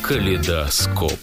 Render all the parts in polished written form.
Калейдоскоп.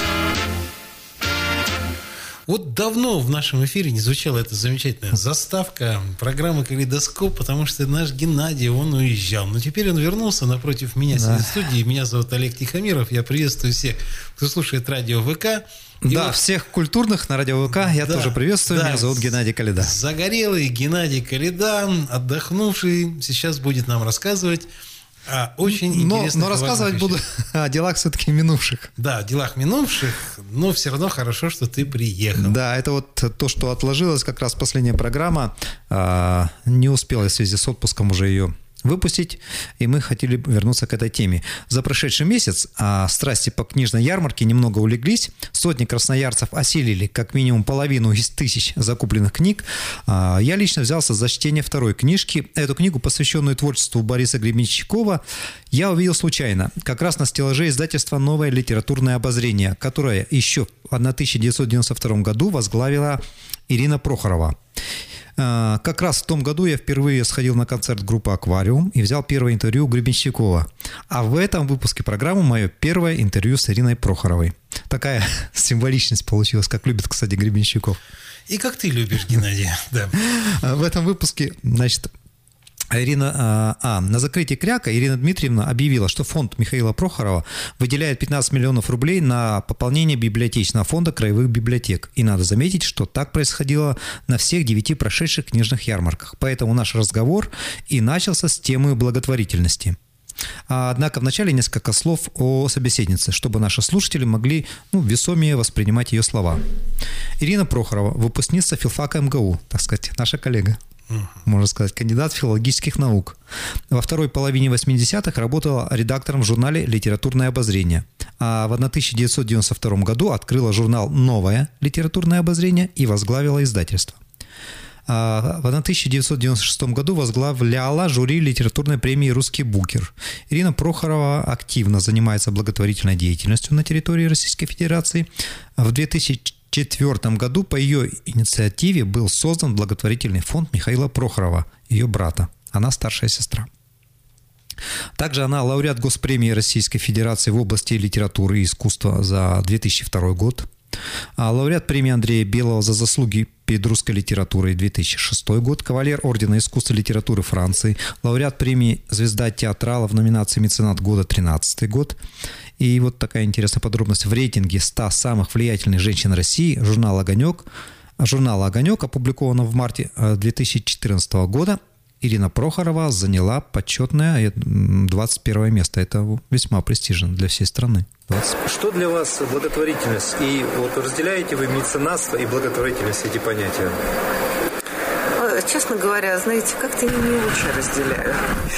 Вот давно в нашем эфире не звучала эта замечательная заставка программы «Калейдоскоп», потому что наш Геннадий, он уезжал. Но теперь он вернулся напротив меня в студии. Меня зовут Олег Тихомиров. Я приветствую всех, кто слушает радио ВК. Всех культурных на радио ВК я тоже приветствую. Меня зовут Геннадий Калейда. Загорелый Геннадий Калейда, отдохнувший, сейчас будет нам рассказывать о очень интересных. Но рассказывать буду о делах все-таки минувших. Да, о делах минувших, но все равно хорошо, что ты приехал. Да, это вот то, что отложилось, как раз последняя программа. Не успела в связи с отпуском уже ее выпустить, и мы хотели вернуться к этой теме. За прошедший месяц страсти по книжной ярмарке немного улеглись, сотни красноярцев осилили как минимум половину из 1000 закупленных книг. Я лично взялся за чтение второй книжки. Эту книгу, посвященную творчеству Бориса Гребенщикова, я увидел случайно, как раз на стеллаже издательства «Новое литературное обозрение», которое еще в 1992 году возглавила Ирина Прохорова. Как раз в том году я впервые сходил на концерт группы «Аквариум» и взял первое интервью у Гребенщикова. А в этом выпуске программы мое первое интервью с Ириной Прохоровой. Такая символичность получилась, как любит, кстати, Гребенщиков. И как ты любишь, Геннадий. Да. В этом выпуске, на закрытии Кряка Ирина Дмитриевна объявила, что фонд Михаила Прохорова выделяет 15 миллионов рублей на пополнение библиотечного фонда краевых библиотек. И надо заметить, что так происходило на всех 9 прошедших книжных ярмарках. Поэтому наш разговор и начался с темы благотворительности. Однако вначале несколько слов о собеседнице, чтобы наши слушатели могли весомее воспринимать ее слова. Ирина Прохорова, выпускница филфака МГУ, так сказать, наша коллега. Можно сказать, кандидат филологических наук. Во второй половине 80-х работала редактором в журнале «Литературное обозрение». А в 1992 году открыла журнал «Новое литературное обозрение» и возглавила издательство. В 1996 году возглавляла жюри литературной премии «Русский букер». Ирина Прохорова активно занимается благотворительной деятельностью на территории Российской Федерации. В 2004 году по ее инициативе был создан благотворительный фонд Михаила Прохорова, ее брата. Она старшая сестра. Также она лауреат Госпремии Российской Федерации в области литературы и искусства за 2002 год. Лауреат премии Андрея Белого за заслуги перед русской литературой 2006 год, кавалер Ордена искусства и литературы Франции, лауреат премии «Звезда театрала» в номинации «Меценат года» 2013 год. И вот такая интересная подробность. В рейтинге 100 самых влиятельных женщин России журнала «Огонек», опубликованном в марте 2014 года, Ирина Прохорова заняла почетное 21 место. Это весьма престижно для всей страны. Что для вас благотворительность? И вот разделяете вы меценатство и благотворительность, эти понятия? Честно говоря, знаете, как-то я не очень разделяю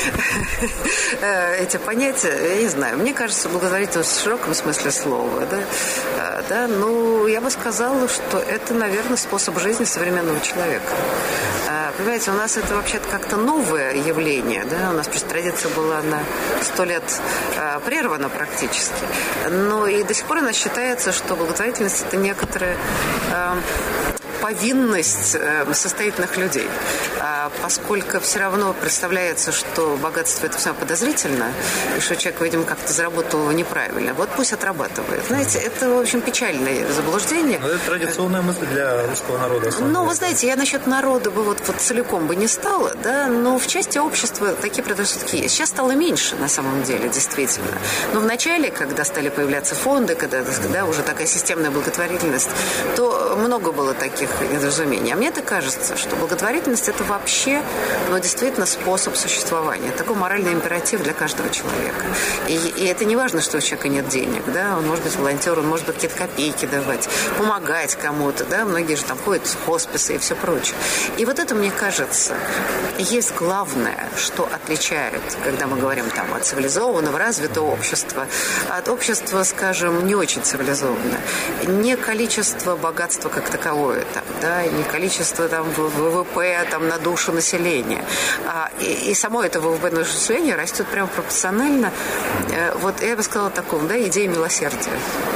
эти понятия. Я не знаю. Мне кажется, благотворительность в широком смысле слова. Да? Ну, я бы сказала, что это, наверное, способ жизни современного человека. Понимаете, у нас это вообще-то как-то новое явление. Да? У нас просто традиция была на 100 лет прервана практически. Но и до сих пор у нас считается, что благотворительность – это некоторая повинность состоятельных людей. Поскольку все равно представляется, что богатство – это все подозрительно, и что человек, видимо, как-то заработал его неправильно. Вот пусть отрабатывает. Знаете, это, в общем, печальное заблуждение. Но это традиционная мысль для русского народа. Ну, вы знаете, я насчет народа бы вот целиком бы не стала, да, но в части общества такие предрассудки есть. Сейчас стало меньше, на самом деле, действительно. Но в начале, когда стали появляться фонды, когда уже такая системная благотворительность, то много было таких недоразумений. А мне так кажется, что благотворительность – это вообще, действительно способ существования. Такой моральный императив для каждого человека. И это не важно, что у человека нет денег, да, он может быть волонтер, он может быть какие-то копейки давать, помогать кому-то, да, многие же там ходят в хосписы и все прочее. И вот это, мне кажется, есть главное, что отличает, когда мы говорим там от цивилизованного, развитого общества, от общества, скажем, не очень цивилизованного. Не количество богатства как таковое, там, да, не количество там ВВП там, на душу населения. И само это ВВП на душу населения растет прямо пропорционально, вот я бы сказала такому, да, идее милосердия.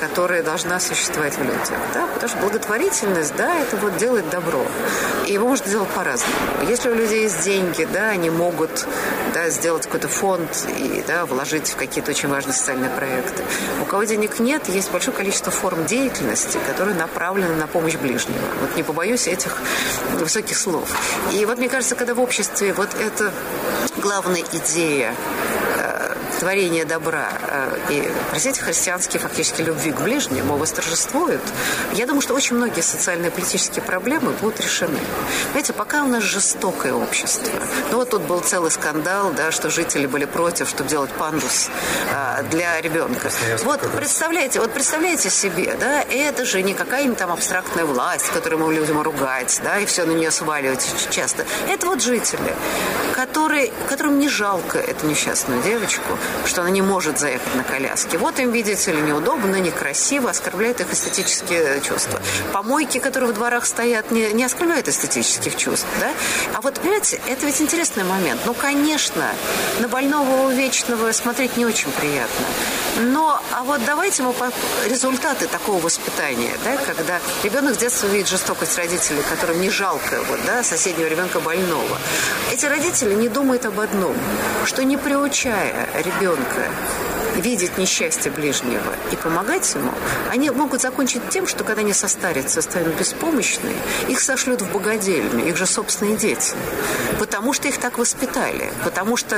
которая должна существовать в людях. Да? Потому что благотворительность, да, это вот делать добро. И его можно делать по-разному. Если у людей есть деньги, да, они могут, да, сделать какой-то фонд и, да, вложить в какие-то очень важные социальные проекты. У кого денег нет, есть большое количество форм деятельности, которые направлены на помощь ближнего. Вот не побоюсь этих высоких слов. И вот мне кажется, когда в обществе вот эта главная идея творения добра и, простите, христианские фактически любви к ближнему восторжествуют, я думаю, что очень многие социальные и политические проблемы будут решены. Знаете, пока у нас жестокое общество. Ну вот тут был целый скандал, да, что жители были против, чтобы делать пандус для ребенка. Вот представляете себе, да, это же не какая-нибудь там абстрактная власть, которую мы людям ругать, да, и все на нее сваливать часто. Это вот жители, которым не жалко эту несчастную девочку, что она не может заехать на коляске. Вот им, видите ли, неудобно, некрасиво, оскорбляет их эстетические чувства. Помойки, которые в дворах стоят, не оскорбляют эстетических чувств, да? А вот, понимаете, это ведь интересный момент. Ну, конечно, на больного увечного смотреть не очень приятно. Но, а вот давайте мы результаты такого воспитания, да, когда ребенок с детства видит жестокость родителей, которым не жалко, вот, да, соседнего ребенка больного. Эти родители не думают об одном, что не приучая ребенка видеть несчастье ближнего и помогать ему, они могут закончить тем, что когда они состарятся, станут беспомощные, их сошлют в богадельню, их же собственные дети. Потому что их так воспитали. Потому что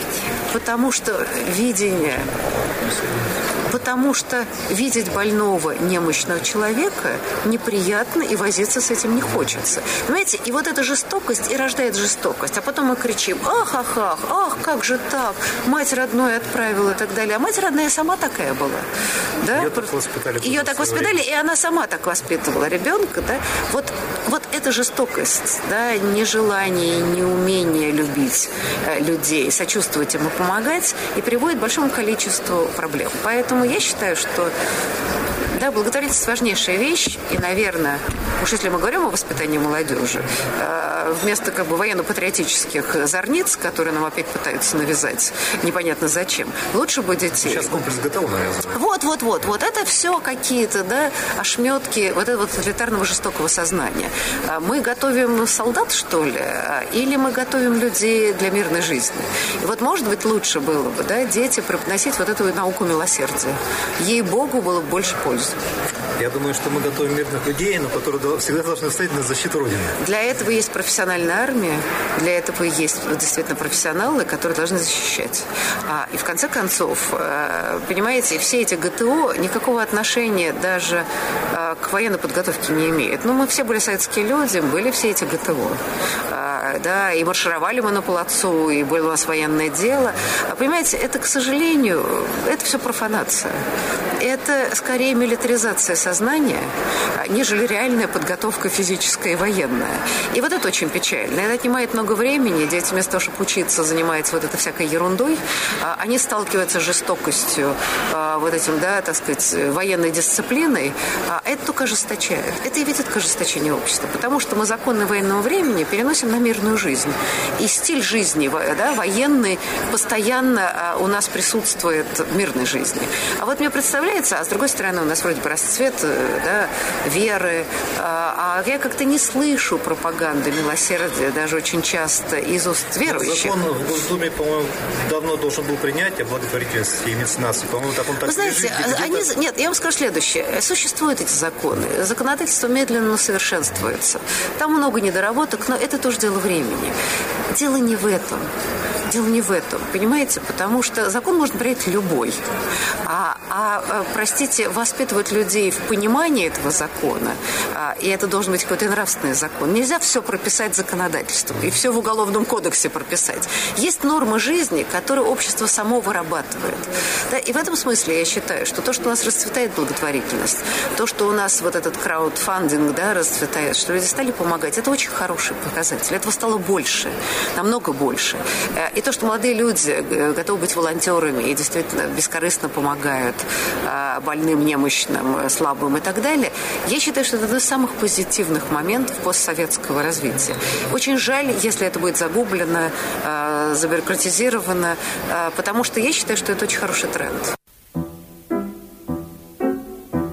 видеть больного, немощного человека неприятно, и возиться с этим не хочется. Понимаете, и вот эта жестокость и рождает жестокость. А потом мы кричим: ах, как же так? Мать родную отправила и так далее. А мать родная сама такая была. Да? Ее так воспитали, и она сама так воспитывала ребенка. Да? Вот эта жестокость, да, нежелание, неумение любить людей, сочувствовать им и помогать, и приводит к большому количеству проблем. Поэтому я считаю, что да, благотворительность – важнейшая вещь. И, наверное, уж если мы говорим о воспитании молодежи, вместо как бы военно-патриотических зорниц, которые нам опять пытаются навязать, непонятно зачем, лучше бы детей. Сейчас комплекс ГТО навязывают. Вот. Это все какие-то, да, ошметки вот этого тоталитарного жестокого сознания. Мы готовим солдат, что ли? Или мы готовим людей для мирной жизни? И вот, может быть, лучше было бы, да, дети преподносить вот эту науку милосердия. Ей-богу, было бы больше пользы. Я думаю, что мы готовим мирных людей, но которые всегда должны стоять на защиту Родины. Для этого есть профессиональная армия, для этого есть действительно профессионалы, которые должны защищать. И в конце концов, понимаете, все эти ГТО никакого отношения даже к военной подготовке не имеют. Ну, мы все были советские люди, были все эти ГТО. Да, и маршировали мы на плацу, и было у нас военное дело. Понимаете, это, к сожалению, это все профанация. Это скорее милитаризация сознания, нежели реальная подготовка физическая и военная. И вот это очень печально. Это отнимает много времени. Дети вместо того, чтобы учиться, занимаются вот этой всякой ерундой. Они сталкиваются с жестокостью, вот этим, да, так сказать, военной дисциплиной. Это только ожесточает. Это и ведет к ожесточению общества. Потому что мы законы военного времени переносим на мирную жизнь. И стиль жизни, да, военный постоянно у нас присутствует в мирной жизни. А вот мне представляется, а с другой стороны, у нас вроде бы расцвет, да, веры, а я как-то не слышу пропаганды милосердия даже очень часто из уст верующих. Закон в Госдуме, по-моему, давно должен был принять о благотворительности и меценатстве. По-моему, так он так. Вы знаете, нет, я вам скажу следующее. Существуют эти законы. Законодательство медленно усовершенствуется. Там много недоработок, но это тоже дело времени. Дело не в этом. Понимаете? Потому что закон можно принять любой. Простите, воспитывать людей в понимании этого закона, и это должен быть какой-то нравственный закон. Нельзя все прописать законодательством и все в Уголовном кодексе прописать. Есть нормы жизни, которые общество само вырабатывает. Да? И в этом смысле я считаю, что то, что у нас расцветает благотворительность, то, что у нас вот этот краудфандинг, да, расцветает, что люди стали помогать, это очень хороший показатель. Этого стало больше, намного больше. И то, что молодые люди готовы быть волонтерами и действительно бескорыстно помогают больным, немощным, слабым и так далее, я считаю, что это один из самых позитивных моментов постсоветского развития. Очень жаль, если это будет загублено, забюрократизировано, потому что я считаю, что это очень хороший тренд.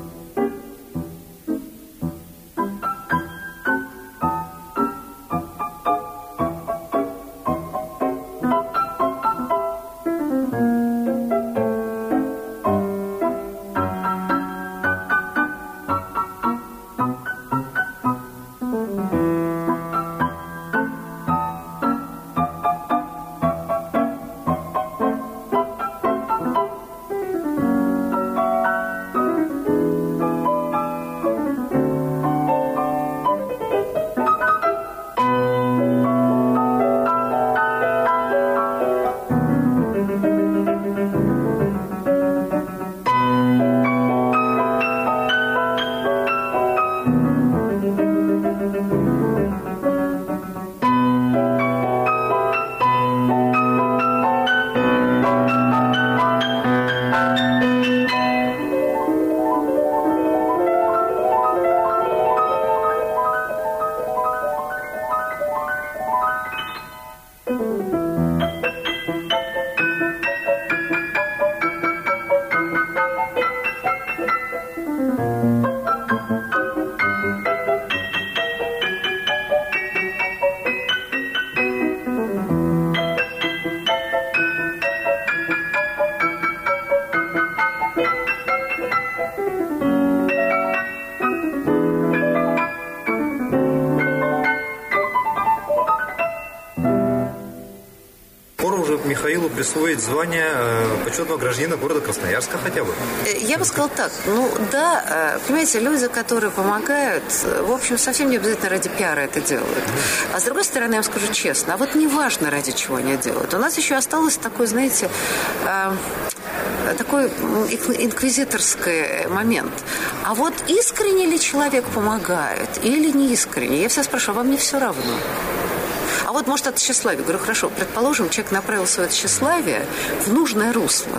же Михаилу присвоить звание почетного гражданина города Красноярска хотя бы? Я бы сказала так. Понимаете, люди, которые помогают, в общем, совсем не обязательно ради пиара это делают. А с другой стороны, я вам скажу честно, а вот не важно, ради чего они делают. У нас еще осталось такой, знаете, такой инквизиторский момент. А вот искренне ли человек помогает или не искренне? Я всегда спрашиваю, вам не все равно? А вот, может, от тщеславия. Говорю, хорошо, предположим, человек направил свое тщеславие в нужное русло.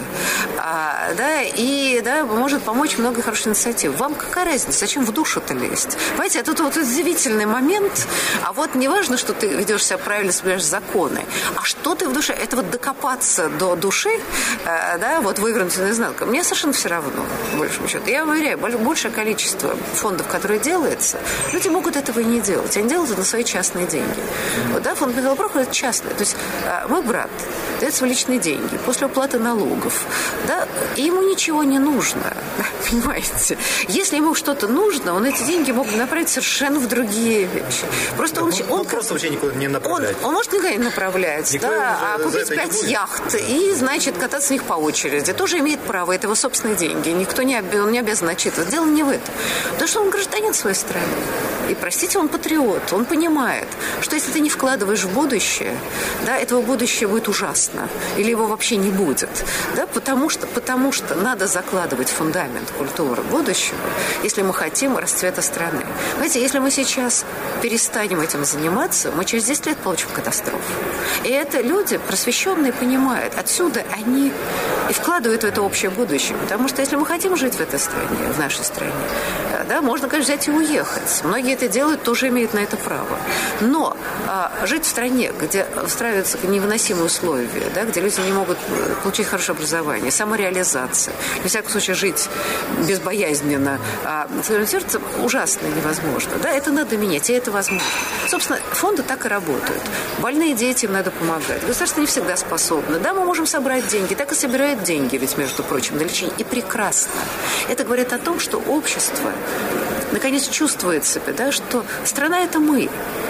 И может помочь много хороших инициатив. Вам какая разница? Зачем в душу-то лезть? Понимаете, это вот удивительный момент. А вот не важно, что ты ведешь себя правильно, соблюдаешь законы. А что ты в душе? Это вот докопаться до души, вывернуть наизнанку. Мне совершенно все равно, по большому счету. Я уверяю, большее количество фондов, которые делаются, люди могут этого и не делать. Они делают это на свои частные деньги. Фонд Михаила Прохорова – это частный. То есть мой брат дает свои личные деньги после уплаты налогов. И ему ничего не нужно. Понимаете? Если ему что-то нужно, он эти деньги мог направить совершенно в другие вещи. Просто он просто вообще никуда не направляет. Он может никуда не направлять, а купить 5 яхт и, значит, кататься с них по очереди. Тоже имеет право. Это его собственные деньги. Он не обязан отчитывать. Дело не в этом. Потому что он гражданин своей страны. И, простите, он патриот. Он понимает, что если ты не вкладываешь в будущее, этого будущее будет ужасно. Или его вообще не будет. Потому что надо закладывать фундамент культуры будущего, если мы хотим расцвета страны. Знаете, если мы сейчас перестанем этим заниматься, мы через 10 лет получим катастрофу. И это люди просвещенные понимают. Отсюда они и вкладывают в это общее будущее. Потому что если мы хотим жить в этой стране, в нашей стране, можно, конечно, взять и уехать. Многие это делают, тоже имеют на это право. Но жить в стране, где устраиваются невыносимые условия, где люди не могут получить хорошее образование, самореализация, во всяком случае жить безбоязненно, это ужасно невозможно. Это надо менять, и это возможно. Собственно, фонды так и работают. Больные дети, им надо помогать. Государство не всегда способно. Мы можем собрать деньги, так и собирают деньги, ведь, между прочим, на лечение. И прекрасно. Это говорит о том, что общество наконец чувствует себя, что страна – это мы.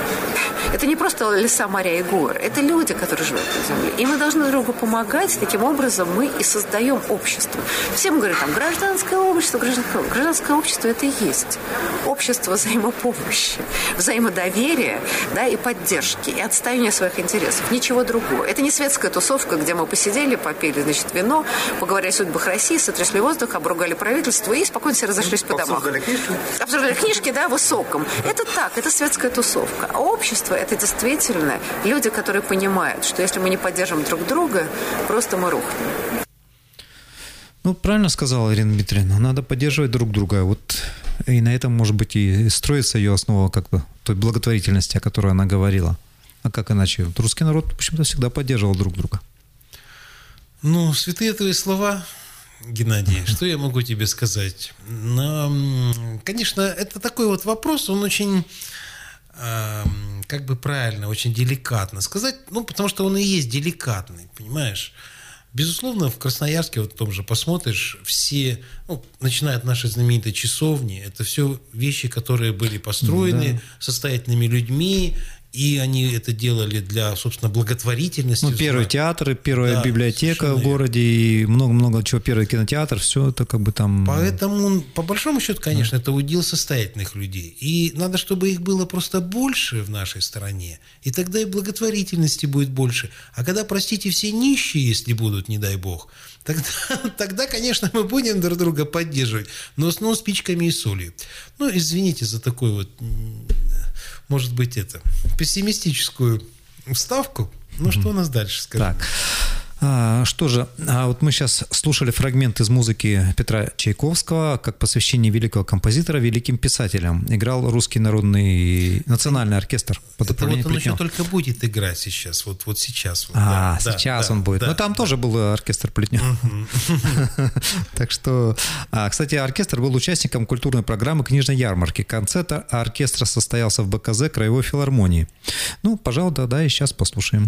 Это не просто леса, моря и горы. Это люди, которые живут на земле. И мы должны друг другу помогать. Таким образом мы и создаем общество. Все мы говорим, гражданское общество. Гражданское общество – это и есть общество взаимопомощи, взаимодоверия, и поддержки, и отстаивания своих интересов. Ничего другого. Это не светская тусовка, где мы посидели, попили, вино, поговорили о судьбах России, сотрясли воздух, обругали правительство и спокойно все разошлись по домам. Обсуждали книжки, высоком. Это так, это светская тусовка. А общество – это действительно люди, которые понимают, что если мы не поддержим друг друга, просто мы рухнем. Правильно сказала Ирина Дмитриевна, надо поддерживать друг друга. И на этом, может быть, и строится ее основа той благотворительности, о которой она говорила. А как иначе? Русский народ, в общем-то, всегда поддерживал друг друга. Святые твои слова, Геннадий, что я могу тебе сказать? Конечно, это такой вопрос, он очень, правильно, очень деликатно сказать, потому что он и есть деликатный, понимаешь? Безусловно, в Красноярске, в том же посмотришь, все, начиная от нашей знаменитой часовни, это все вещи, которые были построены состоятельными людьми, и они это делали для, собственно, благотворительности. Первый театр, первая библиотека в городе, и много-много чего, первый кинотеатр, все это там... Поэтому, по большому счету, конечно, это удел состоятельных людей. И надо, чтобы их было просто больше в нашей стране, и тогда и благотворительности будет больше. А когда, простите, все нищие, если будут, не дай бог, тогда, конечно, мы будем друг друга поддерживать, но в основном спичками и солью. Извините за такой может быть, пессимистическую вставку. Что у нас дальше, скажем? Так, что же, мы сейчас слушали фрагмент из музыки Петра Чайковского как посвящение великого композитора великим писателям. Играл русский народный национальный оркестр под управлением он Плетнева. еще только будет играть сейчас, сейчас. Сейчас он будет. Но там тоже был оркестр Плетнева. Так что, кстати, оркестр был участником культурной программы «Книжной ярмарки». Концерт оркестра состоялся в БКЗ Краевой филармонии. Пожалуй, и сейчас послушаем.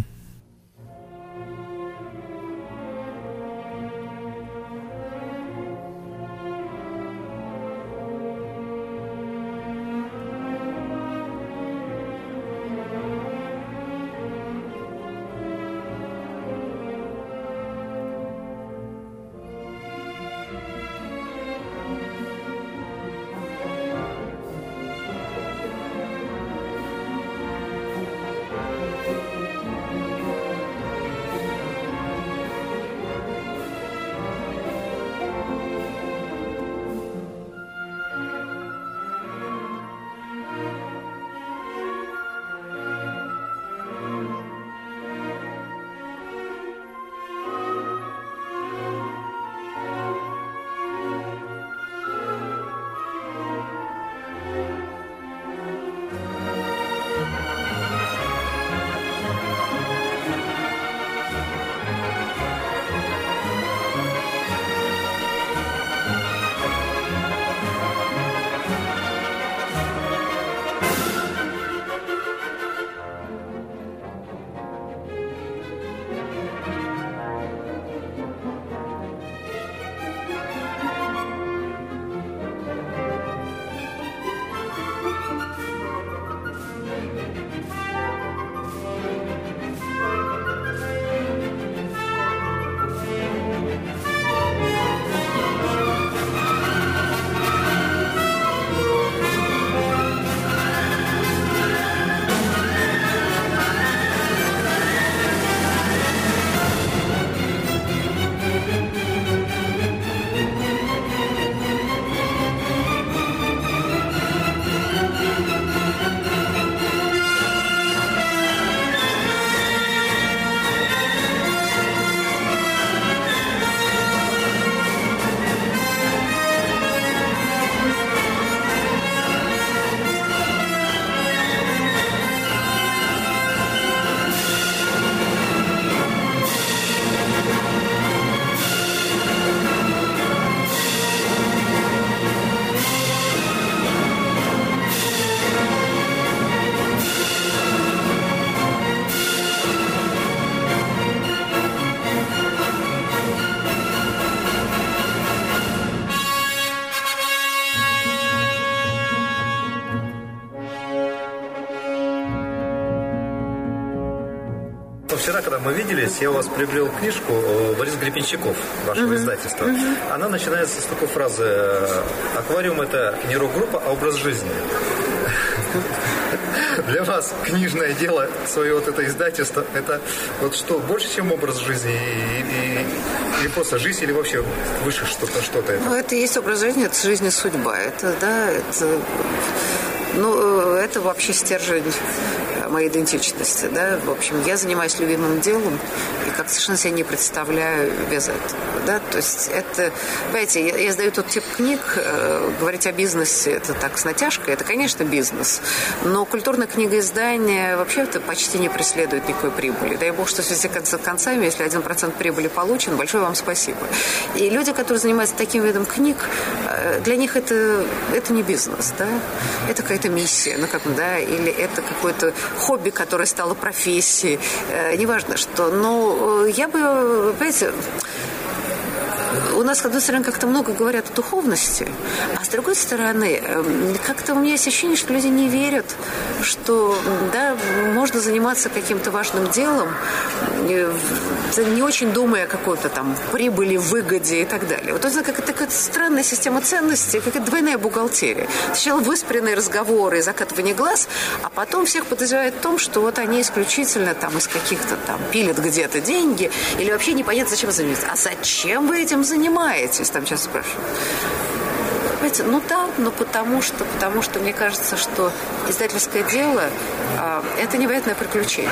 что вчера, когда мы виделись, я у вас приобрел книжку Борис Гребенщиков, вашего издательства. Она начинается с такой фразы: «Аквариум – это не рок-группа, а образ жизни». Для вас книжное дело, свое вот это издательство, это вот что, больше, чем образ жизни? Или просто жизнь, или вообще выше что-то это? Ну, это и есть образ жизни, это жизнь и судьба. Это, да, это вообще стержень моей идентичности, да, в общем, я занимаюсь любимым делом и как совершенно себе не представляю без этого, да, то есть это, понимаете, я издаю тот тип книг, говорить о бизнесе, это так с натяжкой, это, конечно, бизнес, но культурное книгоиздание вообще-то почти не преследует никакой прибыли, дай бог, что в связи с концами, если 1% прибыли получен, большое вам спасибо. И люди, которые занимаются таким видом книг, для них это не бизнес, да, это какая-то миссия, ну, как, да, или это какой-то хобби, которое стало профессией, неважно что. Но я бы, понимаете, у нас, с одной стороны, как-то много говорят о духовности, а с другой стороны, как-то у меня есть ощущение, что люди не верят, что, да, можно заниматься каким-то важным делом, не очень думая о какой-то там прибыли, выгоде и так далее. Вот это какая-то странная система ценностей, какая-то двойная бухгалтерия. Сначала выспренные разговоры и закатывание глаз, а потом всех подозревают в том, что вот они исключительно там из каких-то там пилят где-то деньги или вообще непонятно, зачем занимаются. А зачем вы этим занимаетесь? Там сейчас спрашивают. Понимаете, ну да, но потому что мне кажется, что издательское дело это невероятное приключение.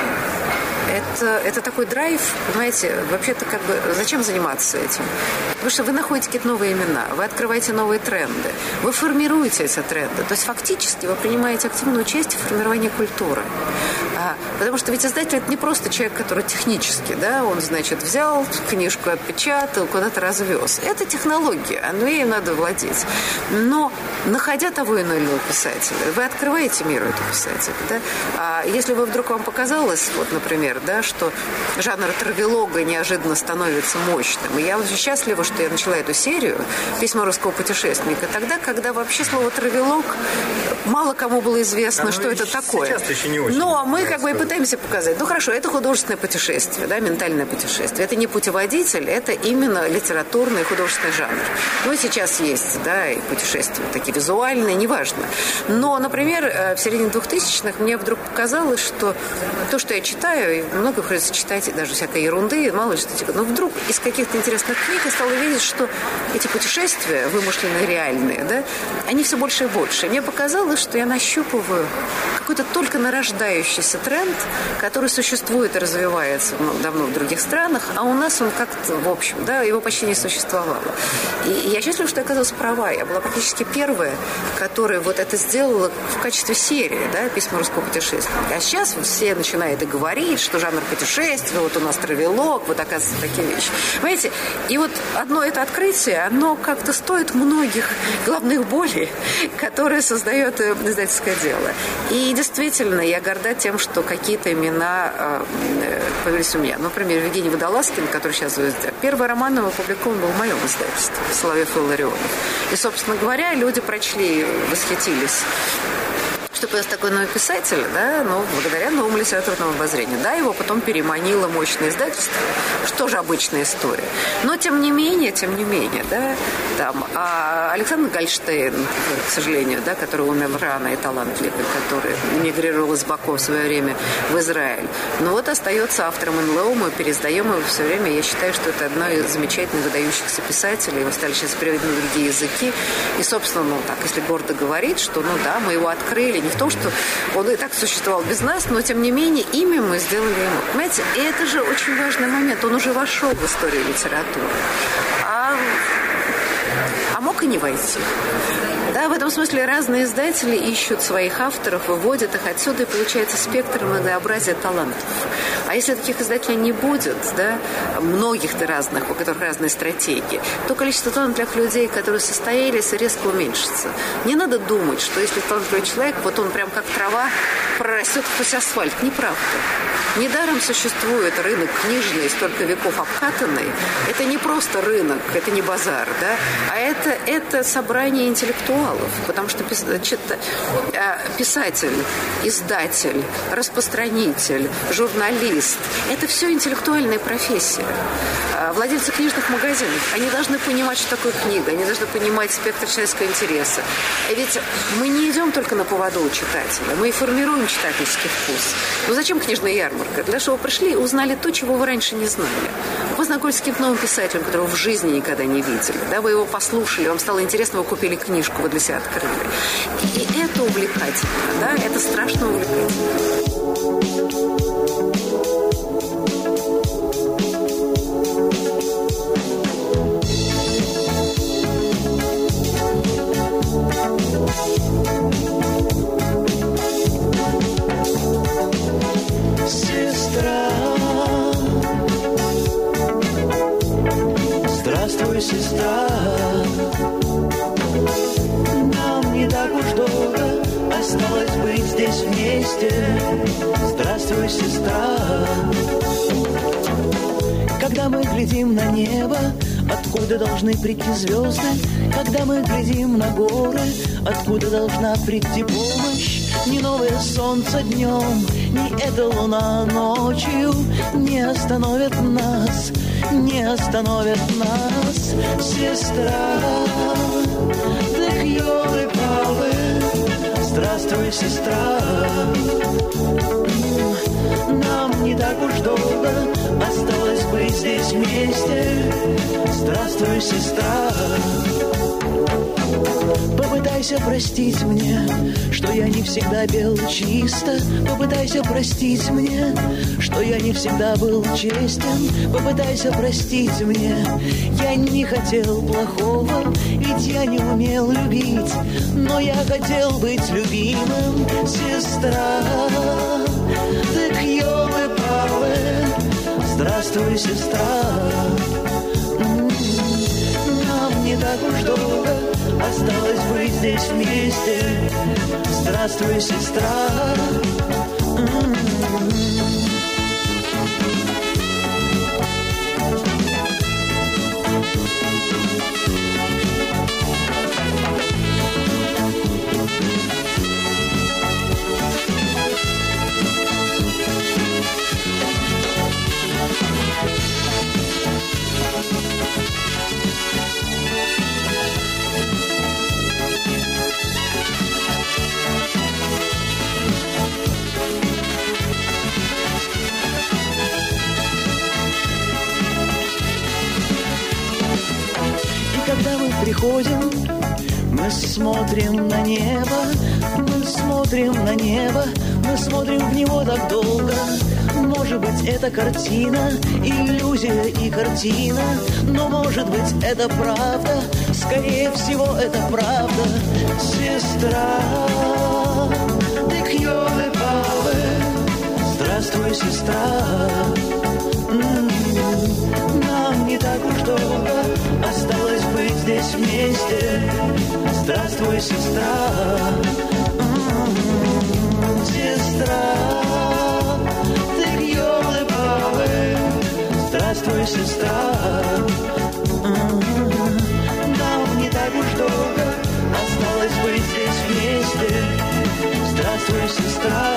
Это такой драйв, понимаете, вообще-то как бы зачем заниматься этим? Потому что вы находите какие-то новые имена, вы открываете новые тренды, вы формируете эти тренды. То есть фактически вы принимаете активное участие в формировании культуры. Потому что ведь издатель – это не просто человек, который технически, да, он, значит, взял книжку, отпечатал, куда-то развез. Это технология, ею надо владеть. Но, находя того или иного писателя, вы открываете миру этого писателя, да? А если вы вдруг вам показалось, вот, например, да, что жанр травелога неожиданно становится мощным. И я очень счастлива, что я начала эту серию «Письма русского путешественника» тогда, когда вообще слово «травелог» мало кому было известно, что это такое. Сейчас еще не очень. Но мы как бы и пытаемся показать. Ну хорошо, это художественное путешествие, да, ментальное путешествие. Это не путеводитель, это именно литературный и художественный жанр. Ну, сейчас есть, да, и путешествия такие визуальные, неважно. Но, например, в середине 2000-х мне вдруг показалось, что то, что я читаю, и много приходится читать, даже всякой ерунды, мало ли что. Но вдруг из каких-то интересных книг я стала видеть, что эти путешествия, вымышленные, реальные, да, они все больше и больше. Мне показалось, что я нащупываю какой-то только нарождающийся тренд, который существует и развивается давно в других странах, а у нас он как-то, в общем, да, его почти не существовало. И я счастлива, что я оказалась права. Я была практически первая, которая вот это сделала в качестве серии, да, «Письма русского путешественника». А сейчас все начинают и говорить, что жанр путешествия, вот у нас травелог, вот оказывается такие вещи. Понимаете? И вот одно это открытие, оно как-то стоит многих головных болей, которые создает издательское дело. И действительно, я горда тем, что какие-то имена появились у меня. Например, Евгений Водолазкин, который сейчас первый роман его опубликован был в моем издательстве «Соловьев и Ларионов». И, собственно говоря, люди прочли, восхитились. Что появился такой новый писатель, да, ну, благодаря новому литературному обозрению. Да, его потом переманило мощное издательство, что же обычная история. Но, тем не менее, да, там, Александр Гольштейн, к сожалению, да, который умер рано и талантливый, который эмигрировал из Баку в свое время в Израиль. Но вот остается автором НЛО, мы переиздаем его все время. Я считаю, что это одно из замечательных, выдающихся писателей. Его стали сейчас переводить на другие языки. И, собственно, ну, так, если гордо говорить, что, ну, да, мы его открыли, не в том, что он и так существовал без нас, но, тем не менее, имя мы сделали ему. Понимаете, и это же очень важный момент. Он уже вошел в историю литературы. А мог и не войти. Да, в этом смысле разные издатели ищут своих авторов, выводят их отсюда, и получается спектр многообразия талантов. А если таких издателей не будет, да, многих-то разных, у которых разные стратегии, то количество талантливых людей, которые состоялись, резко уменьшится. Не надо думать, что если талантливый человек, вот он прям как трава прорастет сквозь асфальт. Неправда. Недаром существует рынок книжный, столько веков обкатанный. Это не просто рынок, это не базар, да, а это собрание интеллектуалов. Потому что писатель, издатель, распространитель, журналист, юрист. Это все интеллектуальная профессия. Владельцы книжных магазинов, они должны понимать, что такое книга, они должны понимать спектр читательского интереса. Ведь мы не идем только на поводу у читателя, мы и формируем читательский вкус. Но зачем книжная ярмарка? Для того, чтобы вы пришли и узнали то, чего вы раньше не знали. Вы познакомились с каким-то новым писателем, которого в жизни никогда не видели. Да, вы его послушали, вам стало интересно, вы купили книжку, вы для себя открыли. И это увлекательно, да, это страшно увлекательно. Здравствуй, сестра, нам не так уж долго осталось быть здесь вместе. Здравствуй, сестра. Когда мы глядим на небо, откуда должны прийти звезды? Когда мы глядим на горы, откуда должна прийти помощь? Ни новое солнце днем, ни эта луна ночью не остановят нас, не остановят нас, сестра. Так ёлы-палы, здравствуй, сестра. Нам не так уж долго осталось быть здесь вместе. Здравствуй, сестра. Попытайся простить мне, что я не всегда пел чисто. Попытайся простить мне, что я не всегда был честен. Попытайся простить мне, я не хотел плохого, ведь я не умел любить, но я хотел быть любимым, сестра. Так ёлы-палы, здравствуй, сестра. Нам не так уж долго осталось быть здесь вместе. Здравствуй, сестра. Когда мы приходим, мы смотрим на небо, мы смотрим на небо, мы смотрим в него так долго. Может быть, это картина, иллюзия и картина, но может быть, это правда, скорее всего, это правда, сестра. Так ёлы-палы, здравствуй, сестра. Нам не так уж долго осталось быть здесь вместе. Здравствуй, сестра. Сестра. Ты ёлы-палы. Здравствуй, сестра. Нам не так уж долго осталось быть здесь вместе. Здравствуй, сестра.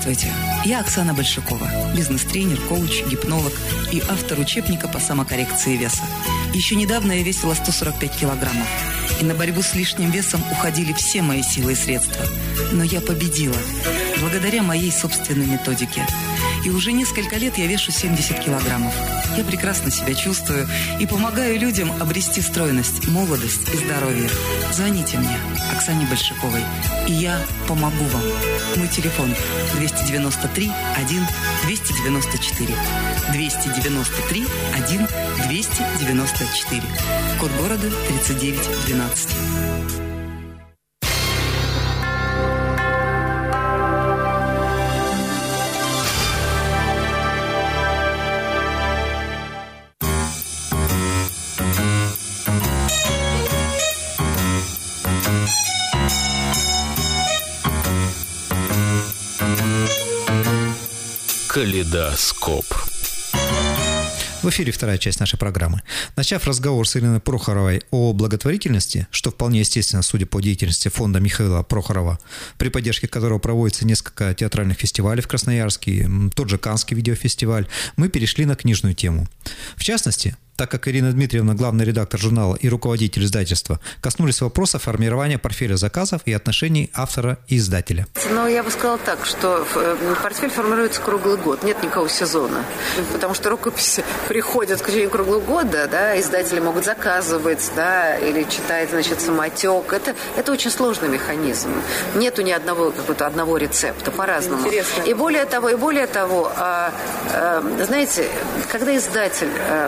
Здравствуйте, я Оксана Большакова, бизнес-тренер, коуч, гипнолог и автор учебника по самокоррекции веса. Еще недавно я весила 145 килограммов, и на борьбу с лишним весом уходили все мои силы и средства. Но я победила, благодаря моей собственной методике. И уже несколько лет я вешу 70 килограммов. Я прекрасно себя чувствую и помогаю людям обрести стройность, молодость и здоровье. Звоните мне, Оксане Большаковой, и я помогу вам. Мой телефон 293 1 294. 293 1 294. Код города 3912. Калейдоскоп. В эфире вторая часть нашей программы. Начав разговор с Ириной Прохоровой о благотворительности, что вполне естественно, судя по деятельности фонда Михаила Прохорова, при поддержке которого проводится несколько театральных фестивалей в Красноярске, тот же Каннский видеофестиваль, мы перешли на книжную тему. В частности, так как Ирина Дмитриевна, главный редактор журнала и руководитель издательства, коснулись вопроса формирования портфеля заказов и отношений автора и издателя. Ну, я бы сказала так, что портфель формируется круглый год, нет никакого сезона, потому что рукописи приходят в течение круглого года, да, издатели могут заказывать, да, или читать, значит, самотек. Это очень сложный механизм. Нету ни одного рецепта, по-разному. Интересно. И более того, знаете, когда издатель,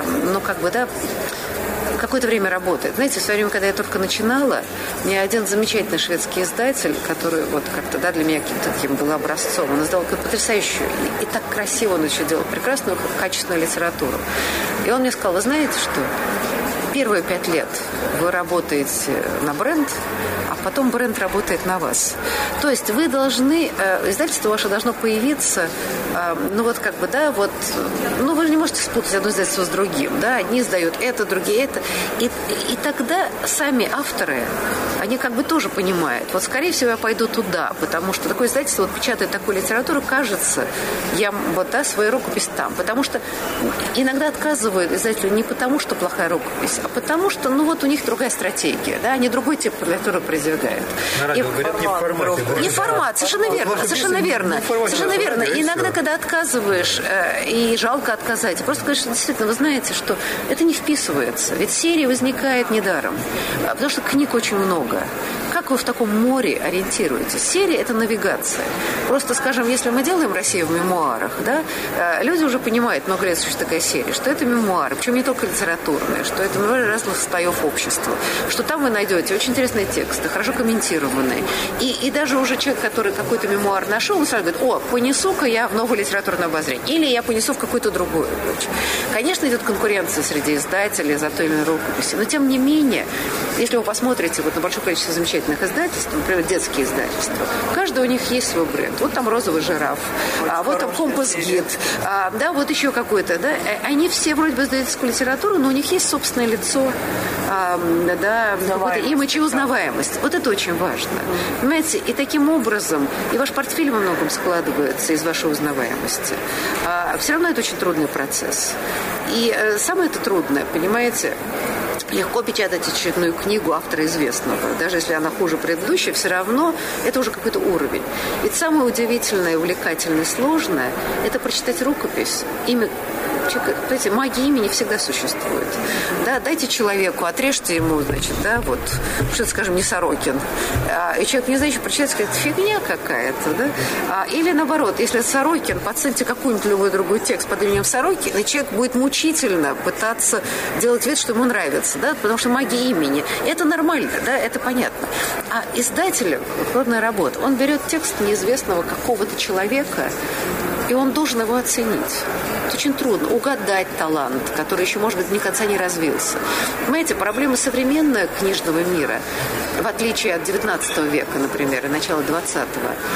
какое-то время работает. Знаете, в свое время, когда я только начинала, мне один замечательный шведский издатель, который для меня каким-то таким был образцом, он издал потрясающую и так красиво он еще делал прекрасную, качественную литературу. И он мне сказал: вы знаете, что первые 5 лет вы работаете на бренд, а потом бренд работает на вас. То есть вы должны, издательство ваше должно появиться, вы же не можете спутать одно издательство с другим, да, одни издают это, другие это, и тогда сами авторы, они тоже понимают, скорее всего, я пойду туда, потому что такое издательство печатает такую литературу, кажется, свою рукопись там, потому что иногда отказывают издателю не потому, что плохая рукопись, а потому что, у них другая стратегия, да, они другой тип литературы производят. На радио говорят, не в формате. Не формат, совершенно верно. И иногда, когда отказываешь, и жалко отказать, просто говоришь, что действительно, вы знаете, что это не вписывается. Ведь серия возникает недаром, потому что книг очень много. Как вы в таком море ориентируетесь? Серия – это навигация. Просто, скажем, если мы делаем «Россию в мемуарах», да, люди уже понимают, много лет существует такая серия, что это мемуары, причем не только литературные, что это мемуары разных слоев общества, что там вы найдете очень интересные тексты, хорошо комментированные. И даже уже человек, который какой-то мемуар нашел, он сразу говорит: понесу-ка я в новое литературное обозрение, или я понесу в какую-то другую. Конечно, идет конкуренция среди издателей за той или иной рукописи, но тем не менее, если вы посмотрите на большое количество замечательных издательств, например, детские издательства, каждый у них есть свой бренд. Вот там «Розовый жираф», вот там «Компас-гид», еще какой-то, да, они все вроде бы издают литературу, но у них есть собственное лицо, имидж и узнаваемость. Вот это очень важно. Понимаете, и таким образом и ваш портфель во многом складывается из вашей узнаваемости. Все равно это очень трудный процесс. И самое это трудное, понимаете, легко печатать очередную книгу автора известного. Даже если она хуже предыдущей, все равно это уже какой-то уровень. И самое удивительное, увлекательное, сложное – это прочитать рукопись. Имя человека, знаете, магия имени всегда существует. Да, дайте человеку, отрежьте ему, что-то, скажем, не Сорокин. И человек не знает, что прочитать, скажет: фигня какая-то, да? Или наоборот, если Сорокин, подцените какой-нибудь любой другой текст под именем Сорокин, и человек будет мучительно пытаться делать вид, что ему нравится, да, потому что магия имени. Это нормально, да, это понятно. А издатель, главная работа, он берет текст неизвестного какого-то человека, и он должен его оценить. Это очень трудно. Угадать талант, который еще, может быть, до конца не развился. Понимаете, проблема современного книжного мира, в отличие от 19 века, например, и начала 20-го,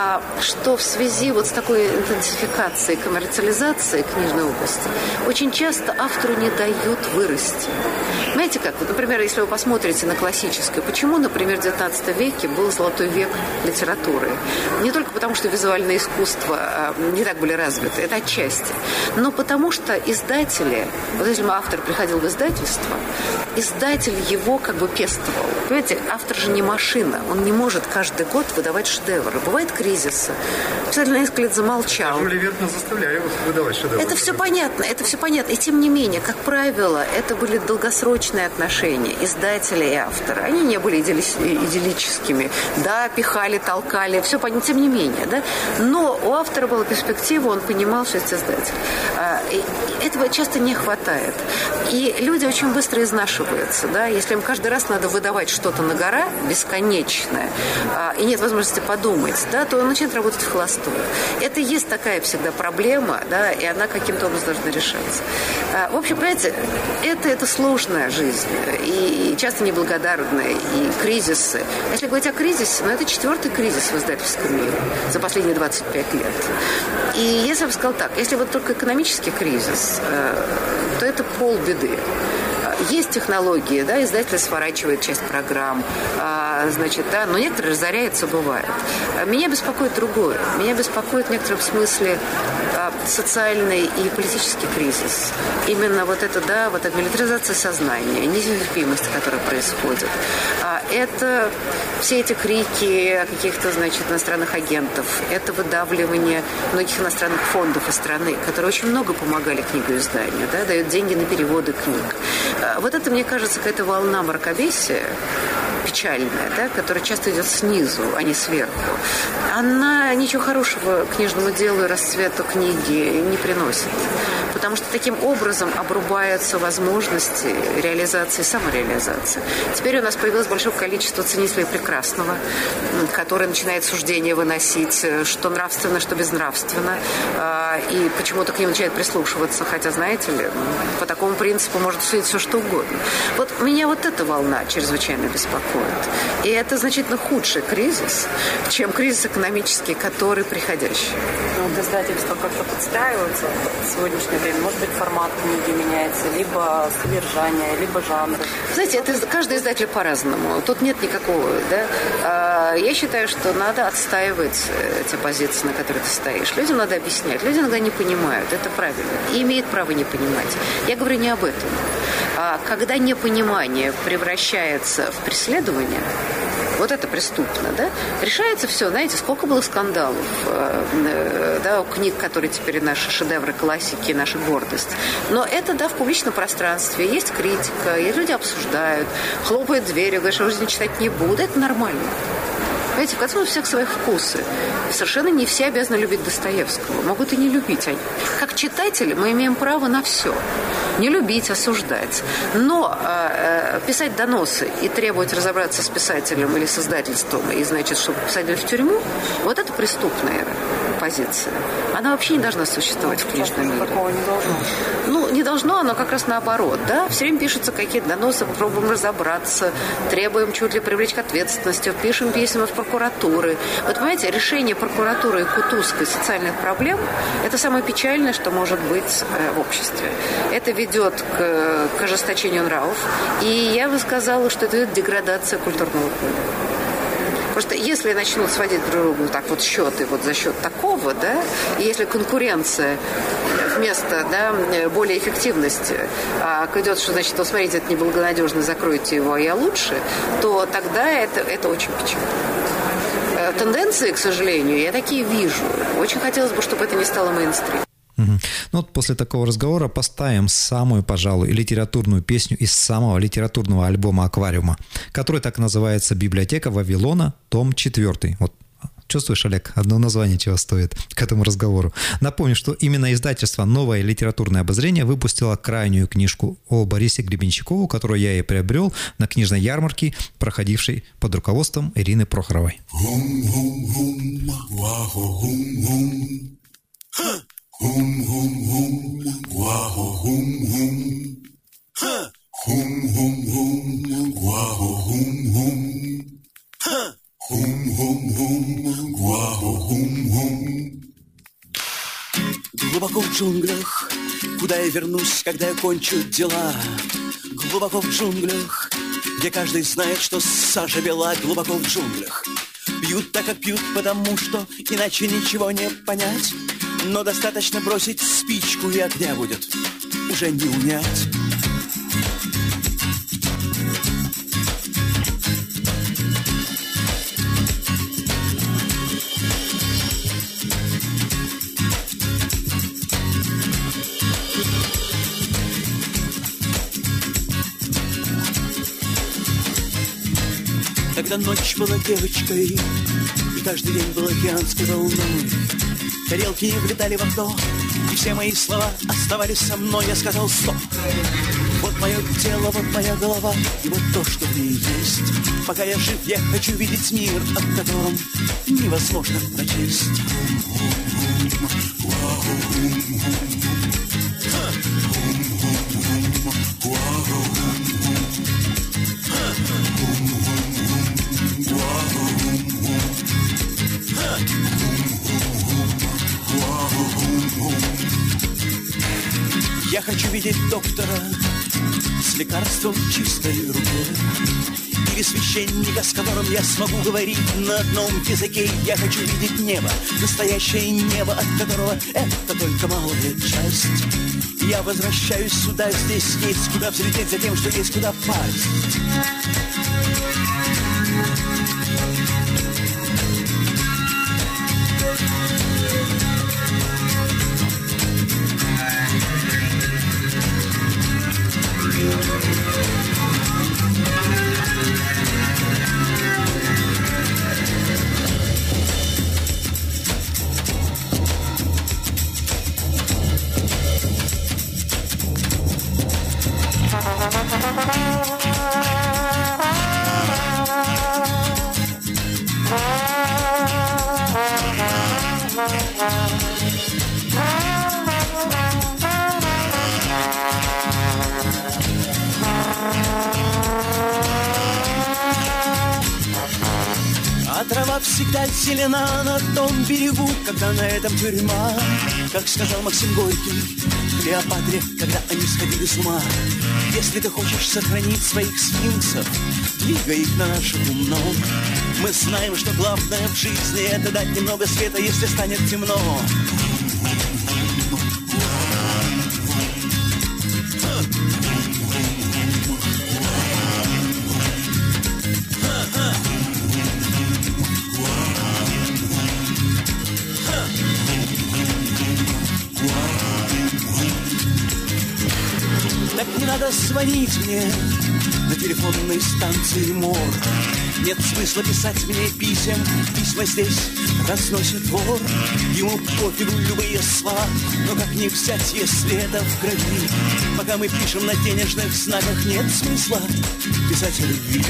что в связи вот с такой интенсификацией, коммерциализацией книжной области очень часто автору не дают вырасти. Знаете как? Вот, например, если вы посмотрите на классическое, почему, например, в XIX веке был золотой век литературы? Не только потому, что визуальное искусство не так были развиты, это отчасти, но потому что издатели, вот если автор приходил в издательство, издатель его как бы пестовал. Понимаете, автор же не машина, он не может каждый год выдавать шедевры. Бывают кризисы. Писатель на несколько лет замолчал. Жюля Верна заставляли выдавать шедевры. Это все понятно. И тем не менее, как правило, это были долгосрочные отношения издателя и автора. Они не были идиллическими. Да, пихали, толкали, все понятно, тем не менее. Да? Но у автора была перспектива, он понимал, что это издатель. Этого часто не хватает. И люди очень быстро изнашиваются. Да? Если им каждый раз надо выдавать что-то на гора, бесконечное, и нет возможности подумать, да, то он начинает работать в холостую. Это и есть такая всегда проблема, да, и она каким-то образом должна решаться. В общем, понимаете, это сложная жизнь, и часто неблагодарная, и кризисы. Если говорить о кризисе, это 4-й кризис в издательском мире за последние 25 лет. И если я бы сказала так, если вот только экономический кризис, то это полбеды. Есть технологии, да, издатели сворачивают часть программ, но некоторые разоряются, бывает. Меня беспокоит другое. Меня беспокоит в некотором смысле социальный и политический кризис. Именно вот эта милитаризация сознания, нетерпимость, которая происходит. Это все эти крики каких-то, иностранных агентов, это выдавливание многих иностранных фондов из страны, которые очень много помогали книгоизданию, да, дают деньги на переводы книг. Вот это, мне кажется, какая-то волна мракобесия, печальная, да, которая часто идет снизу, а не сверху. Она ничего хорошего книжному делу и расцвету книги не приносит. Потому что таким образом обрубаются возможности реализации и самореализации. Теперь у нас появилось большое количество ценителей прекрасного, которые начинают суждения выносить, что нравственно, что безнравственно. И почему-то к ним начинают прислушиваться. Хотя, знаете ли, по такому принципу может судить все, что угодно. Вот меня вот эта волна чрезвычайно беспокоит. И это значительно худший кризис, чем кризис экономический, который приходящий. Вот издательства как-то подстраиваются в сегодняшнее время. Может быть, формат книги меняется, либо содержание, либо жанр. Знаете, каждый издатель по-разному. Тут нет никакого, да. Я считаю, что надо отстаивать те позиции, на которые ты стоишь. Людям надо объяснять. Люди иногда не понимают. Это правильно. И имеют право не понимать. Я говорю не об этом. Когда непонимание превращается в преследование, вот это преступно, да? Решается все, знаете, сколько было скандалов, да, у книг, которые теперь наши шедевры классики, наша гордость. Но это, да, в публичном пространстве. Есть критика, и люди обсуждают, хлопают дверью, говорят, что жизнь читать не буду. Это нормально. Понимаете, в конце у всех свои вкусы. Совершенно не все обязаны любить Достоевского. Могут и не любить. Как читатели мы имеем право на все. Не любить, осуждать. Но писать доносы и требовать разобраться с писателем или с издательством, и, значит, чтобы посадили в тюрьму, вот это преступная позиция. Она вообще не должна существовать в книжном мире. Такого не должно. Ну, не должно, оно как раз наоборот, да? Все время пишутся какие-то доносы, пробуем разобраться, требуем чуть ли привлечь к ответственности, пишем письма в прокуратуры. Вот, понимаете, решение прокуратуры и Кутузской социальных проблем – это самое печальное, что может быть в обществе. Это ведет к ожесточению нравов. И я бы сказала, что это ведет к деградации культурного кода. Потому что если начнут сводить друг другу так вот счеты вот за счет такого, да, и если конкуренция вместо, да, более эффективности идет, что, значит, вот смотрите, это неблагонадежно, закройте его, а я лучше, то тогда это очень печально. Тенденции, к сожалению, я такие вижу. Очень хотелось бы, чтобы это не стало мейнстримом. Ну вот после такого разговора поставим самую, пожалуй, литературную песню из самого литературного альбома «Аквариума», который так называется «Библиотека Вавилона», том 4. Вот чувствуешь, Олег, одно название чего стоит к этому разговору. Напомню, что именно издательство «Новое литературное обозрение» выпустило крайнюю книжку о Борисе Гребенщикову, которую я и приобрел на книжной ярмарке, проходившей под руководством Ирины Прохоровой. Hum hum hum, guaho hum hum, ha. Hum hum hum, guaho hum hum, ha. Hum hum hum, guaho hum вернусь, когда я кончу дела. Глубоко в джунглях, где каждый знает, что сажа бела. Глубоко в джунглях пьют так, как пьют, потому что иначе ничего не понять. Но достаточно бросить спичку, и огня будет уже не унять. Когда ночь была девочкой, и каждый день был океанской волной, тарелки не влетали в окно, и все мои слова оставались со мной. Я сказал: стоп, вот мое тело, вот моя голова, и вот то, что в ней есть. Пока я жив, я хочу видеть мир, о котором невозможно прочесть. Я хочу видеть доктора с лекарством в чистой руке, или священника, с которым я смогу говорить на одном языке. Я хочу видеть небо, настоящее небо, от которого это только малая часть. Я возвращаюсь сюда, здесь есть куда взлететь за тем, что есть куда пасть. А трава всегда зелена на том берегу, когда на этом тюрьма. Как сказал Максим Горький Клеопатре, когда они сходили с ума: если ты хочешь сохранить своих сфинксов, двигай их на нашем умном. Мы знаем, что главное в жизни — это дать немного света, если станет темно. Так не надо звонить мне на телефонной станции МОР. Нет смысла писать мне писем, письма здесь разносит вор. Ему пофигу любые слова, но как не взять, если это в крови? Пока мы пишем на денежных знаках, нет смысла писать о любви.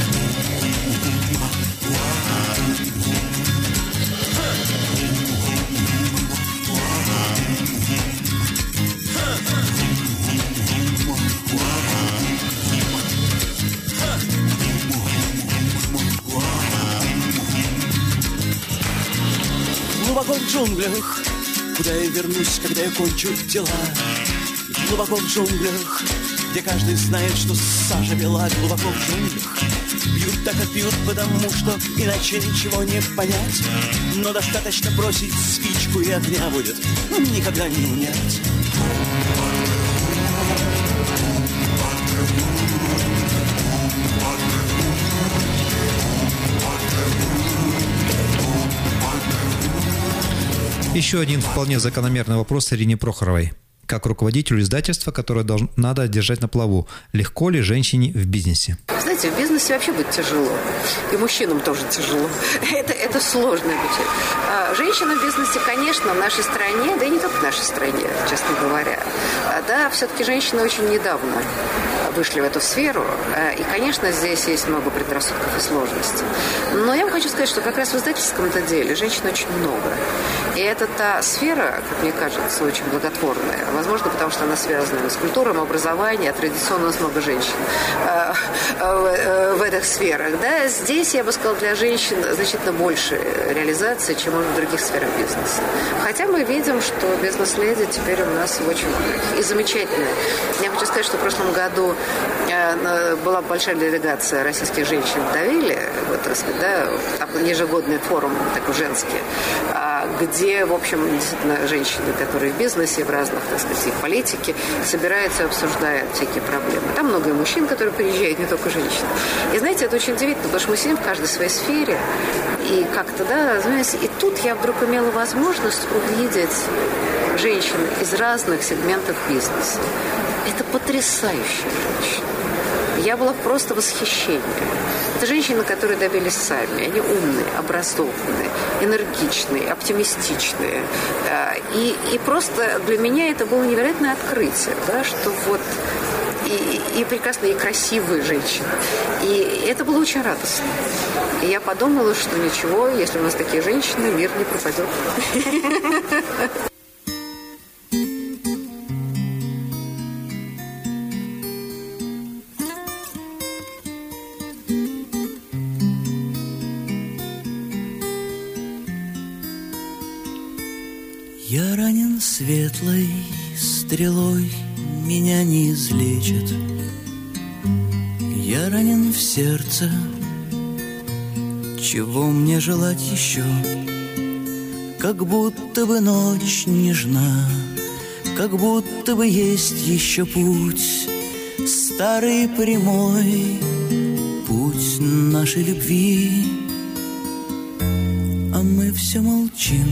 Глубоко в джунглях, куда я вернусь, когда я кончу дела. Глубоко в джунглях, где каждый знает, что сажа бела. Глубоко в джунглях пьют так, как пьют, потому что иначе ничего не понять. Но достаточно бросить спичку, и огня будет никогда не унять. Еще один вполне закономерный вопрос Ирине Прохоровой. Как руководителю издательства, которое надо держать на плаву, легко ли женщине в бизнесе? Знаете, в бизнесе вообще быть тяжело. И мужчинам тоже тяжело. Это сложно быть. А женщина в бизнесе, конечно, в нашей стране, да и не только в нашей стране, честно говоря. Да, все-таки женщины очень недавно вышли в эту сферу. И, конечно, здесь есть много предрассудков и сложностей. Но я вам хочу сказать, что как раз в издательском-то деле женщин очень много. И это та сфера, как мне кажется, очень благотворная. Возможно, потому что она связана с культурой, образованием, а традиционно у нас много женщин в этих сферах. Да? Здесь, я бы сказала, для женщин значительно больше реализации, чем может в других сферах бизнеса. Хотя мы видим, что бизнес-леди теперь у нас очень и замечательная. Я хочу сказать, что в прошлом году была большая делегация российских женщин в Давиле, вот, так сказать, да, ежегодный форум такой женский, где, в общем, действительно женщины, которые в бизнесе, в разных, так сказать, в политике, собираются и обсуждают всякие проблемы. Там много и мужчин, которые приезжают, не только женщин. И, знаете, это очень удивительно, потому что мы сидим в каждой своей сфере, и как-то, да, знаете, и тут я вдруг имела возможность увидеть женщин из разных сегментов бизнеса. Это потрясающие женщины. Я была просто в восхищении. Это женщины, которые добились сами. Они умные, образованные, энергичные, оптимистичные. И просто для меня это было невероятное открытие, да, что вот и прекрасные, и красивые женщины. И это было очень радостно. И я подумала, что ничего, если у нас такие женщины, мир не пропадет. Я ранен светлой стрелой, меня не излечат. Я ранен в сердце, чего мне желать еще? Как будто бы ночь нежна, как будто бы есть еще путь, старый прямой путь нашей любви. А мы все молчим,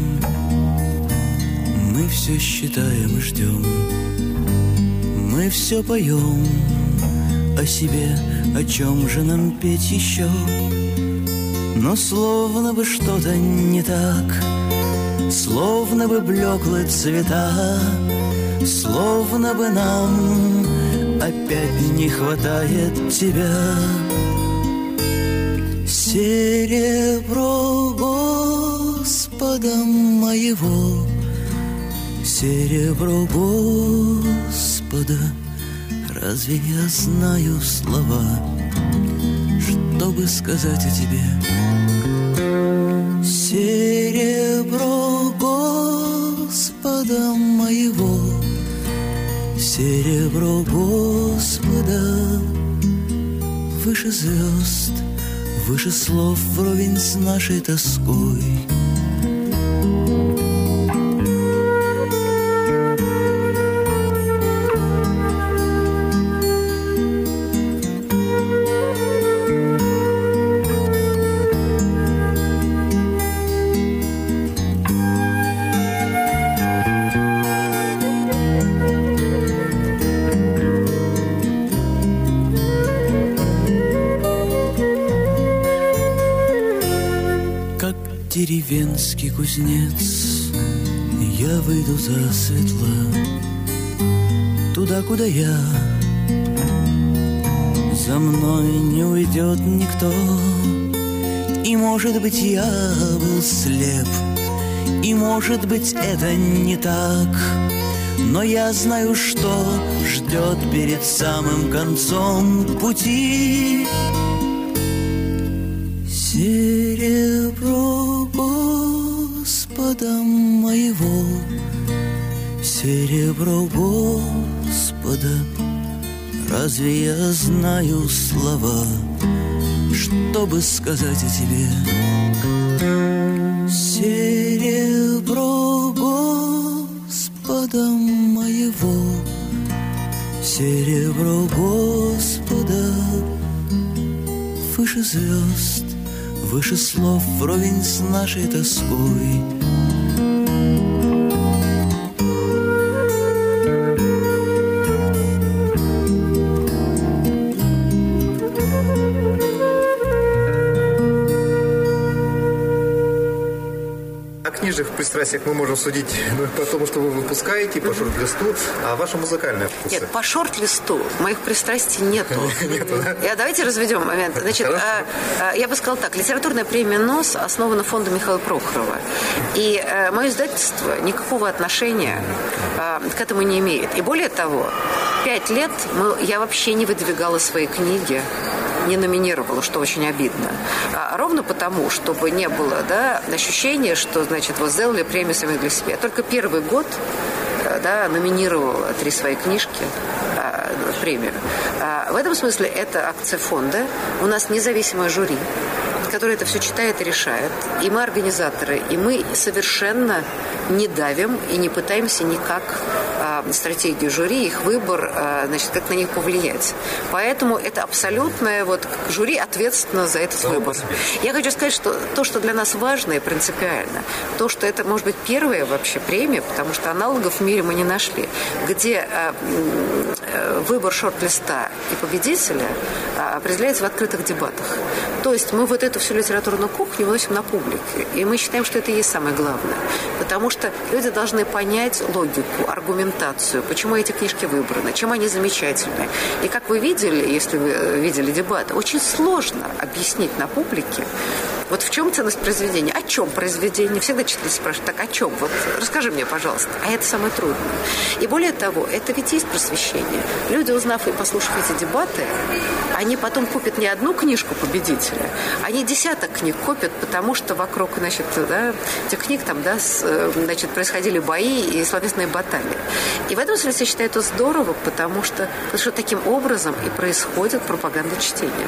мы все считаем и ждем, мы все поем о себе, о чем же нам петь еще? Но словно бы что-то не так, словно бы блеклы цвета, словно бы нам опять не хватает тебя. Серебро Господа моего, серебро Господа, разве я знаю слова, чтобы сказать о тебе? Серебро Господа моего, серебро Господа, выше звезд, выше слов, вровень с нашей тоской. Деревенский кузнец, я выйду засветло туда, куда я. За мной не уйдет никто. И, может быть, я был слеп, и, может быть, это не так, но я знаю, что ждет перед самым концом пути. Серебро Господа моего, серебро Господа, разве я знаю слова, чтобы сказать о тебе? Серебро Господа моего, серебро Господа, выше звезд, выше слов, вровень с нашей тоской. книжных пристрастиях мы можем судить по тому, что вы выпускаете, по шорт-листу, а ваши музыкальные вкусы? Нет, по шорт-листу моих пристрастий нету. Давайте разведем момент. Значит, я бы сказала так. Литературная премия НОС основана фондом Михаила Прохорова. И мое издательство никакого отношения к этому не имеет. И более того, 5 лет я вообще не выдвигала свои книги, не номинировала, что очень обидно. Ровно потому, чтобы не было ощущения, что, значит, вот сделали премию сами для себя. Только первый год номинировала 3 свои книжки в премию. В этом смысле это акция фонда. У нас независимое жюри, которое это все читает и решает. И мы организаторы, и мы совершенно не давим и не пытаемся никак стратегию жюри, их выбор, значит, как на них повлиять. Поэтому это абсолютное, вот, жюри ответственно за этот выбор. Я хочу сказать, что то, что для нас важно и принципиально, то, что это, может быть, первая вообще премия, потому что аналогов в мире мы не нашли, где выбор шорт-листа и победителя определяется в открытых дебатах. То есть мы вот эту всю литературную кухню выносим на публику. И мы считаем, что это и есть самое главное. Потому что люди должны понять логику, аргументацию, почему эти книжки выбраны, чем они замечательны. И как вы видели, если вы видели дебаты, очень сложно объяснить на публике, вот в чем ценность произведения, о чем произведение. Всегда читатели спрашивают, так о чем? Вот расскажи мне, пожалуйста. А это самое трудное. И более того, это ведь есть просвещение. Люди, узнав и послушав эти дебаты, они потом купят не одну книжку победителя, они десяток книг купят, потому что вокруг, значит, этих книг там, значит, происходили бои и словесные баталии. И в этом смысле я считаю это здорово, потому что таким образом и происходит пропаганда чтения.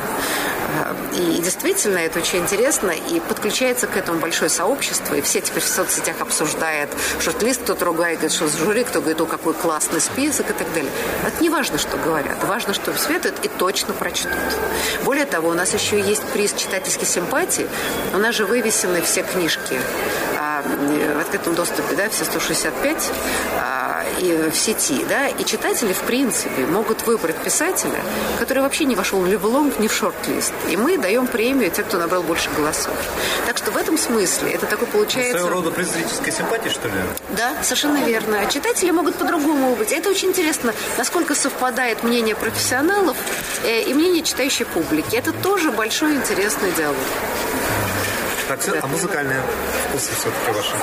И действительно, это очень интересно, и подключается к этому большое сообщество, и все теперь в соцсетях обсуждают шорт-лист, кто-то ругает, говорит, что с жюри, кто говорит, какой классный список и так далее. Это не важно, что говорят, важно, что светят и точно прочтут. Более того, у нас еще есть приз читательской симпатии, у нас же вывесены все книжки в открытом доступе, все 165, и в сети, и читатели, в принципе, могут выбрать писателя, который вообще не вошел ни в лонг, ни в шорт-лист. И мы даем премию тем, кто набрал больше голосов. Так что в этом смысле это такое получается... Своего рода приз зрительской симпатии, что ли? Да, совершенно верно. Читатели могут по-другому быть. Это очень интересно, насколько совпадает мнение профессионалов и мнение читающей публики. Это тоже большой интересный диалог. Так, а музыкальные вкусы все-таки ваши?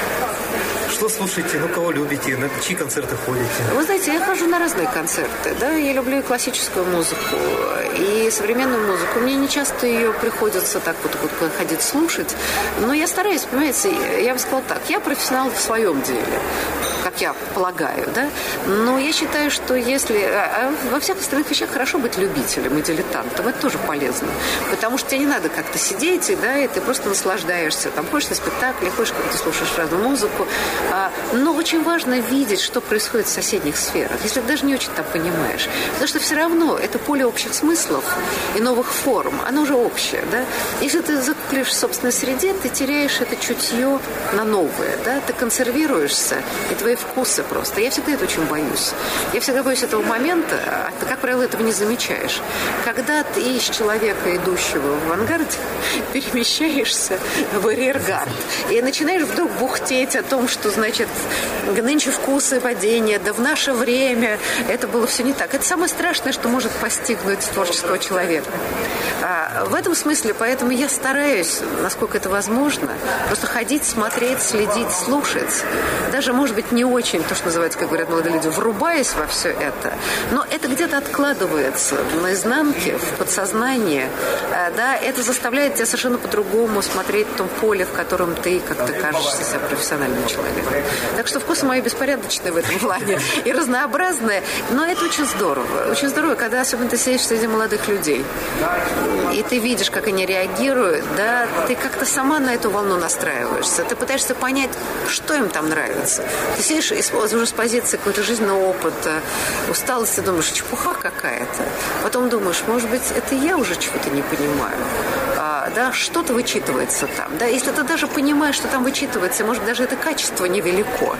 Что слушаете, кого любите, на чьи концерты ходите? Вы знаете, я хожу на разные концерты. Я люблю и классическую музыку, и современную музыку. Мне не часто ее приходится так вот ходить слушать, но я стараюсь, понимаете, я бы сказала так, я профессионал в своем деле, как я полагаю, но я считаю, что если... во всех остальных вещах хорошо быть любителем и дилетантом, это тоже полезно, потому что тебе не надо как-то сидеть, и ты просто наслаждаешься, ходишь на спектакли, ходишь, как ты слушаешь разную музыку, но очень важно видеть, что происходит в соседних сферах, если ты даже не очень там понимаешь. Потому что все равно это поле общих смыслов и новых форм, оно уже общее. Если ты закуклишь в собственной среде, ты теряешь это чутье на новое. Ты консервируешься, и твои вкусы просто. Я всегда это очень боюсь. Я всегда боюсь этого момента, а ты, как правило, этого не замечаешь. Когда ты из человека, идущего в авангарде, перемещаешься в арьергард и начинаешь вдруг бухтеть о том, что, значит, нынче вкусы падения, в наше время это было все не так. Это самое страшное, что может постигнуть творческого человека. В этом смысле, поэтому я стараюсь, насколько это возможно, просто ходить, смотреть, следить, слушать. Даже, может быть, не очень, то, что называется, как говорят молодые люди, врубаясь во все это. Но это где-то откладывается на изнанке, в подсознание. Это заставляет тебя совершенно по-другому смотреть в том поле, в котором ты, как ты кажешься себя профессиональным человеком. Так что вкусы мои беспорядочные в этом плане и разнообразные, но это очень здорово. Очень здорово, когда особенно ты сидишь среди молодых людей, и ты видишь, как они реагируют, ты как-то сама на эту волну настраиваешься. Ты пытаешься понять, что им там нравится. Ты сидишь уже с позиции какого-то жизненного опыта, усталости, думаешь, чепуха какая-то. Потом думаешь, может быть, это я уже чего-то не понимаю. Что-то вычитывается там. Если ты даже понимаешь, что там вычитывается, может, даже это качество невелико,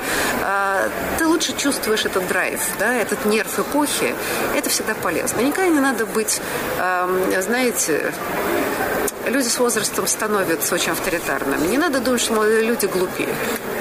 ты лучше чувствуешь этот драйв, этот нерв эпохи. Это всегда полезно. Никогда не надо быть, знаете, люди с возрастом становятся очень авторитарными. Не надо думать, что молодые люди глупее.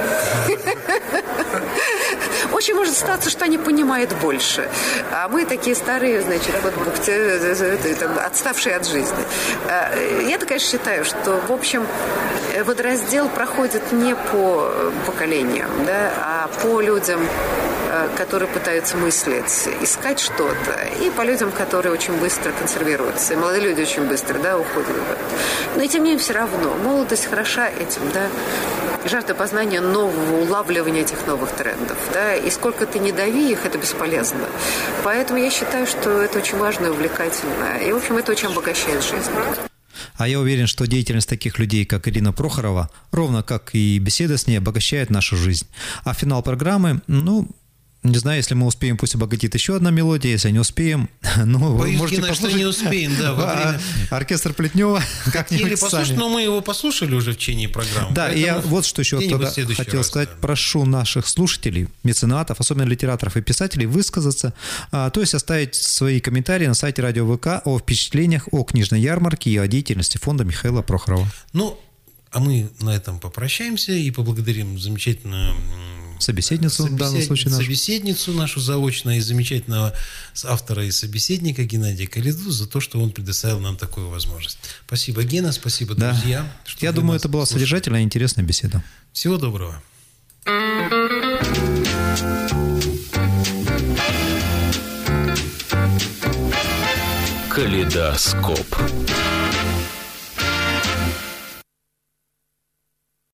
Очень может статься, что они понимают больше. А мы такие старые, значит, вот отставшие от жизни. Я-то, конечно, считаю, что, в общем, водораздел проходит не по поколениям, да, а по людям, которые пытаются мыслить, искать что-то, и по людям, которые очень быстро консервируются. И молодые люди очень быстро, да, уходят. Но и тем не менее все равно. Молодость хороша этим, да. Жажда познания нового, улавливания этих новых трендов, да. И сколько ты не дави их, это бесполезно. Поэтому я считаю, что это очень важно и увлекательно. И, в общем, это очень обогащает жизнь. А я уверен, что деятельность таких людей, как Ирина Прохорова, ровно как и беседа с ней, обогащает нашу жизнь. А финал программы, не знаю, если мы успеем, пусть обогатит еще одна мелодия, если не успеем, боюсь, можете Гена, послушать. что не успеем, да. Оркестр Плетнева как-нибудь сами. Но мы его послушали уже в течение программы. Да, и я вот что еще хотел сказать. Прошу наших слушателей, меценатов, особенно литераторов и писателей, высказаться, то есть оставить свои комментарии на сайте Радио ВК о впечатлениях о книжной ярмарке и о деятельности фонда Михаила Прохорова. А мы на этом попрощаемся и поблагодарим замечательную собеседницу в данном случае собеседницу нашу заочно и замечательного автора и собеседника Геннадия Калиду за то, что он предоставил нам такую возможность. Спасибо, Гена, спасибо, друзья. Я думаю, это была содержательная и интересная беседа. Всего доброго. Калейдоскоп.